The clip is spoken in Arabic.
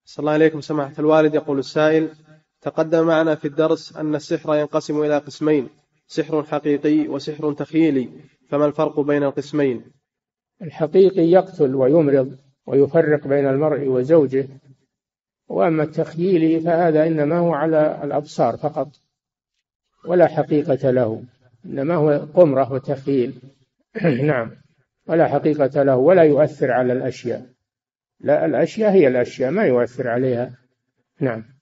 صلى الله عليكم سماحة الوالد. يقول السائل: تقدم معنا في الدرس أن السحر ينقسم إلى قسمين: سحر حقيقي وسحر تخيلي، فما الفرق بين القسمين؟ الحقيقي يقتل ويمرض ويفرق بين المرء وزوجه، وأما التخييلي فهذا إنما هو على الأبصار فقط ولا حقيقة له، إنما هو قمرة وتخيل. نعم، ولا حقيقة له ولا يؤثر على الأشياء، لا، الأشياء هي الأشياء ما يؤثر عليها. نعم.